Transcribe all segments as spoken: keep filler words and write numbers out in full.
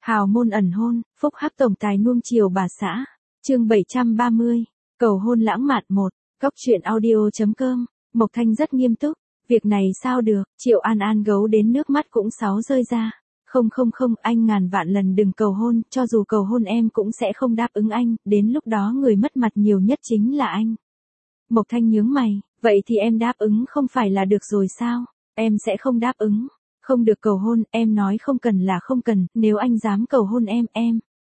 Hào môn ẩn hôn, phúc hắc tổng tài nuông chiều bà xã. Chương bảy trăm ba mươi. Cầu hôn lãng mạn một. Cóc truyện audio.com. Mộc Thanh rất nghiêm túc. Việc này sao được, Triệu An An gấu đến nước mắt cũng sáo rơi ra. Không không không, anh ngàn vạn lần đừng cầu hôn, cho dù cầu hôn em cũng sẽ không đáp ứng anh, đến lúc đó người mất mặt nhiều nhất chính là anh. Mộc Thanh nhướng mày, vậy thì em đáp ứng không phải là được rồi sao? Em sẽ không đáp ứng. Không được cầu hôn, em nói không cần là không cần, nếu anh dám cầu hôn em, em.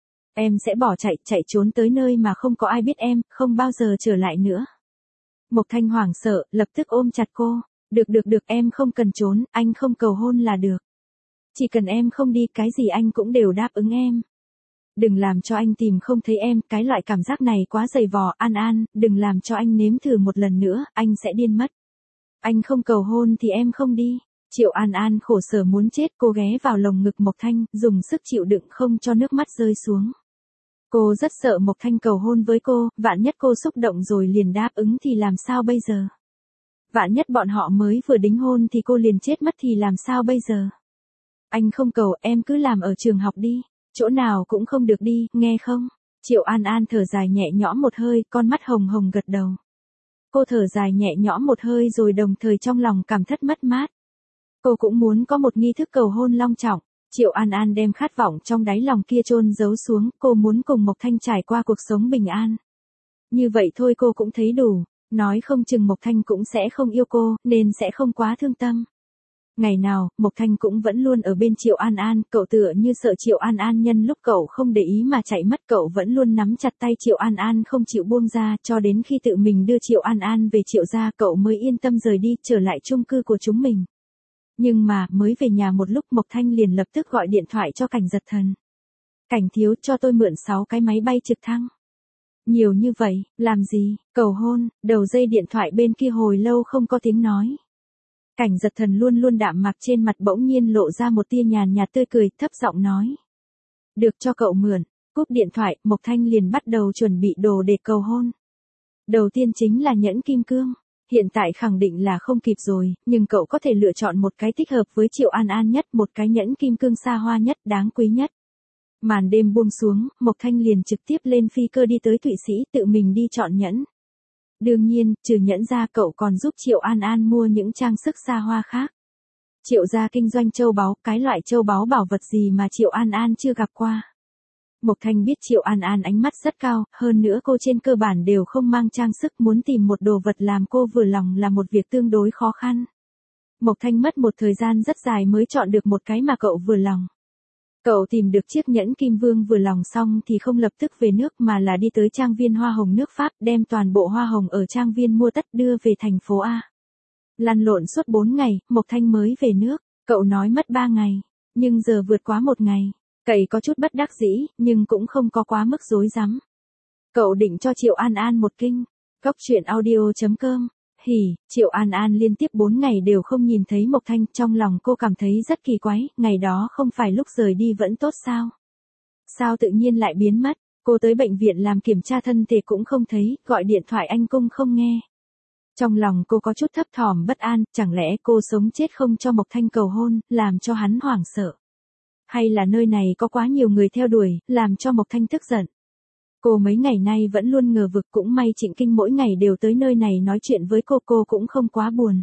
Em sẽ bỏ chạy, chạy trốn tới nơi mà không có ai biết em, không bao giờ trở lại nữa. Mộc Thanh hoảng sợ, lập tức ôm chặt cô. Được được được, em không cần trốn, anh không cầu hôn là được. Chỉ cần em không đi, cái gì anh cũng đều đáp ứng em. Đừng làm cho anh tìm không thấy em, cái loại cảm giác này quá dày vò. An An, đừng làm cho anh nếm thử một lần nữa, anh sẽ điên mất. Anh không cầu hôn thì em không đi. Triệu An An khổ sở muốn chết, cô ghé vào lồng ngực Mộc Thanh, dùng sức chịu đựng không cho nước mắt rơi xuống. Cô rất sợ Mộc Thanh cầu hôn với cô, vạn nhất cô xúc động rồi liền đáp ứng thì làm sao bây giờ? Vạn nhất bọn họ mới vừa đính hôn thì cô liền chết mất thì làm sao bây giờ? Anh không cầu, em cứ làm ở trường học đi, chỗ nào cũng không được đi, nghe không? Triệu An An thở dài nhẹ nhõm một hơi, con mắt hồng hồng gật đầu. Cô thở dài nhẹ nhõm một hơi rồi đồng thời trong lòng cảm thất mất mát. Cô cũng muốn có một nghi thức cầu hôn long trọng. Triệu An An đem khát vọng trong đáy lòng kia chôn giấu xuống, cô muốn cùng Mộc Thanh trải qua cuộc sống bình an. Như vậy thôi cô cũng thấy đủ, nói không chừng Mộc Thanh cũng sẽ không yêu cô, nên sẽ không quá thương tâm. Ngày nào, Mộc Thanh cũng vẫn luôn ở bên Triệu An An, cậu tựa như sợ Triệu An An nhân lúc cậu không để ý mà chạy mất, cậu vẫn luôn nắm chặt tay Triệu An An không chịu buông ra, cho đến khi tự mình đưa Triệu An An về Triệu gia cậu mới yên tâm rời đi, trở lại chung cư của chúng mình. Nhưng mà, mới về nhà một lúc Mộc Thanh liền lập tức gọi điện thoại cho Cảnh Giật Thần. Cảnh thiếu, cho tôi mượn sáu cái máy bay trực thăng. Nhiều như vậy, làm gì, cầu hôn, đầu dây điện thoại bên kia hồi lâu không có tiếng nói. Cảnh Giật Thần luôn luôn đạm mạc trên mặt bỗng nhiên lộ ra một tia nhàn nhạt tươi cười, thấp giọng nói. Được cho cậu mượn, cúp điện thoại, Mộc Thanh liền bắt đầu chuẩn bị đồ để cầu hôn. Đầu tiên chính là nhẫn kim cương. Hiện tại khẳng định là không kịp rồi, nhưng cậu có thể lựa chọn một cái thích hợp với Triệu An An nhất, một cái nhẫn kim cương xa hoa nhất, đáng quý nhất. Màn đêm buông xuống, Mộc Thanh liền trực tiếp lên phi cơ đi tới Thụy Sĩ, tự mình đi chọn nhẫn. Đương nhiên, trừ nhẫn ra cậu còn giúp Triệu An An mua những trang sức xa hoa khác. Triệu gia kinh doanh châu báu, cái loại châu báu bảo vật gì mà Triệu An An chưa gặp qua. Mộc Thanh biết Triệu An An ánh mắt rất cao, hơn nữa cô trên cơ bản đều không mang trang sức, muốn tìm một đồ vật làm cô vừa lòng là một việc tương đối khó khăn. Mộc Thanh mất một thời gian rất dài mới chọn được một cái mà cậu vừa lòng. Cậu tìm được chiếc nhẫn kim vương vừa lòng xong thì không lập tức về nước mà là đi tới trang viên hoa hồng nước Pháp, đem toàn bộ hoa hồng ở trang viên mua tất đưa về thành phố A. Lăn lộn suốt bốn ngày, Mộc Thanh mới về nước, cậu nói mất ba ngày, nhưng giờ vượt quá một ngày. Cậy có chút bất đắc dĩ, nhưng cũng không có quá mức rối rắm. Cậu định cho Triệu An An một kinh. Cóc truyện audio.com. Hỉ, Triệu An An liên tiếp bốn ngày đều không nhìn thấy Mộc Thanh, trong lòng cô cảm thấy rất kỳ quái, ngày đó không phải lúc rời đi vẫn tốt sao? Sao tự nhiên lại biến mất? Cô tới bệnh viện làm kiểm tra thân thể cũng không thấy, gọi điện thoại anh cũng không nghe. Trong lòng cô có chút thấp thỏm bất an, chẳng lẽ cô sống chết không cho Mộc Thanh cầu hôn, làm cho hắn hoảng sợ. Hay là nơi này có quá nhiều người theo đuổi, làm cho Mộc Thanh tức giận. Cô mấy ngày nay vẫn luôn ngờ vực, cũng may Trịnh Kinh mỗi ngày đều tới nơi này nói chuyện với cô, cô cũng không quá buồn.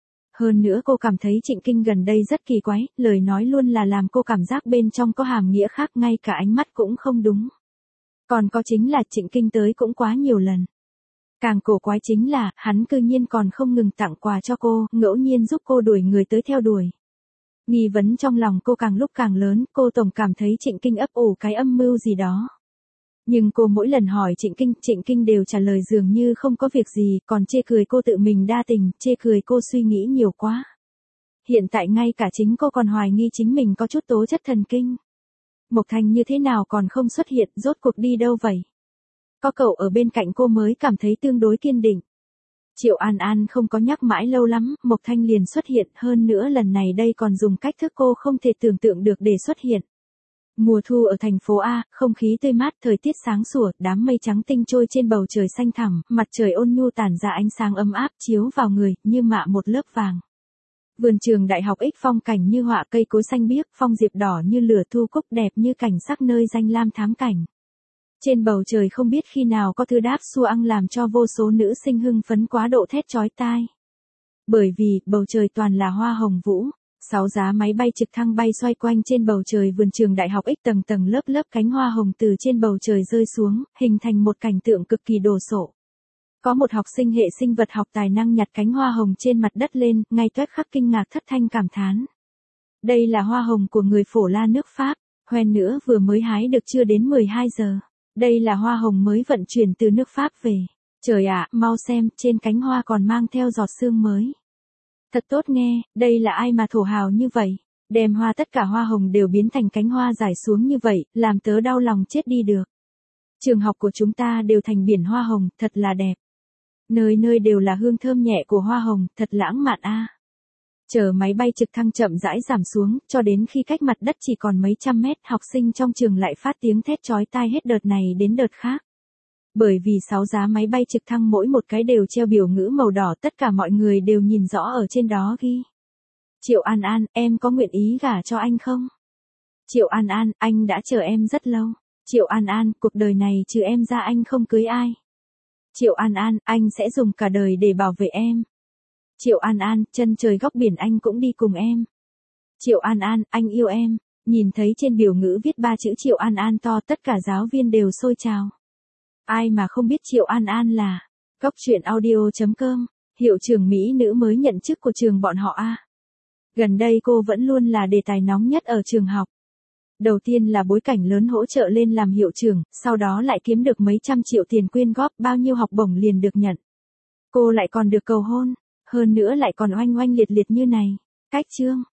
Hơn nữa cô cảm thấy Trịnh Kinh gần đây rất kỳ quái, lời nói luôn là làm cô cảm giác bên trong có hàm nghĩa khác, ngay cả ánh mắt cũng không đúng. Còn có chính là Trịnh Kinh tới cũng quá nhiều lần. Càng cổ quái chính là, hắn cư nhiên còn không ngừng tặng quà cho cô, ngẫu nhiên giúp cô đuổi người tới theo đuổi. Nghi vấn trong lòng cô càng lúc càng lớn, cô tổng cảm thấy Trịnh Kinh ấp ủ cái âm mưu gì đó. Nhưng cô mỗi lần hỏi Trịnh Kinh, Trịnh Kinh đều trả lời dường như không có việc gì, còn chê cười cô tự mình đa tình, chê cười cô suy nghĩ nhiều quá. Hiện tại ngay cả chính cô còn hoài nghi chính mình có chút tố chất thần kinh. Mộc Thanh như thế nào còn không xuất hiện, rốt cuộc đi đâu vậy? Có cậu ở bên cạnh cô mới cảm thấy tương đối kiên định. Triệu An An không có nhắc mãi lâu lắm, Mộc Thanh liền xuất hiện, hơn nữa lần này đây còn dùng cách thức cô không thể tưởng tượng được để xuất hiện. Mùa thu ở thành phố A, không khí tươi mát, thời tiết sáng sủa, đám mây trắng tinh trôi trên bầu trời xanh thẳm, mặt trời ôn nhu tản ra ánh sáng ấm áp chiếu vào người, như mạ một lớp vàng. Vườn trường đại học X phong cảnh như họa, cây cối xanh biếc, phong diệp đỏ như lửa, thu cúc đẹp như cảnh sắc nơi danh lam thắng cảnh. Trên bầu trời không biết khi nào có thứ đáp xua ăn làm cho vô số nữ sinh hưng phấn quá độ thét chói tai. Bởi vì, bầu trời toàn là hoa hồng vũ. Sáu giá máy bay trực thăng bay xoay quanh trên bầu trời vườn trường đại học X, tầng tầng lớp lớp cánh hoa hồng từ trên bầu trời rơi xuống, hình thành một cảnh tượng cực kỳ đồ sộ. Có một học sinh hệ sinh vật học tài năng nhặt cánh hoa hồng trên mặt đất lên, ngay toét khắc kinh ngạc thất thanh cảm thán. Đây là hoa hồng của người Phổ La nước Pháp, hoen nữa vừa mới hái được chưa đến mười hai giờ. Đây là hoa hồng mới vận chuyển từ nước Pháp về. Trời ạ, mau xem, trên cánh hoa còn mang theo giọt sương mới. Thật tốt nghe, đây là ai mà thổ hào như vậy? Đem hoa tất cả hoa hồng đều biến thành cánh hoa rải xuống như vậy, làm tớ đau lòng chết đi được. Trường học của chúng ta đều thành biển hoa hồng, thật là đẹp. Nơi nơi đều là hương thơm nhẹ của hoa hồng, thật lãng mạn a. Chờ máy bay trực thăng chậm rãi giảm xuống, cho đến khi cách mặt đất chỉ còn mấy trăm mét, học sinh trong trường lại phát tiếng thét chói tai hết đợt này đến đợt khác. Bởi vì sáu giá máy bay trực thăng mỗi một cái đều treo biểu ngữ màu đỏ, tất cả mọi người đều nhìn rõ ở trên đó ghi. Triệu An An, em có nguyện ý gả cho anh không? Triệu An An, anh đã chờ em rất lâu. Triệu An An, cuộc đời này trừ em ra anh không cưới ai. Triệu An An, anh sẽ dùng cả đời để bảo vệ em. Triệu An An, chân trời góc biển anh cũng đi cùng em. Triệu An An, anh yêu em. Nhìn thấy trên biểu ngữ viết ba chữ Triệu An An to, tất cả giáo viên đều sôi trào. Ai mà không biết Triệu An An là Góc truyện audio chấm com, hiệu trưởng Mỹ nữ mới nhận chức của trường bọn họ a. Gần đây cô vẫn luôn là đề tài nóng nhất ở trường học. Đầu tiên là bối cảnh lớn hỗ trợ lên làm hiệu trưởng, sau đó lại kiếm được mấy trăm triệu tiền quyên góp, bao nhiêu học bổng liền được nhận. Cô lại còn được cầu hôn, hơn nữa lại còn oanh oanh liệt liệt như này. Cách chương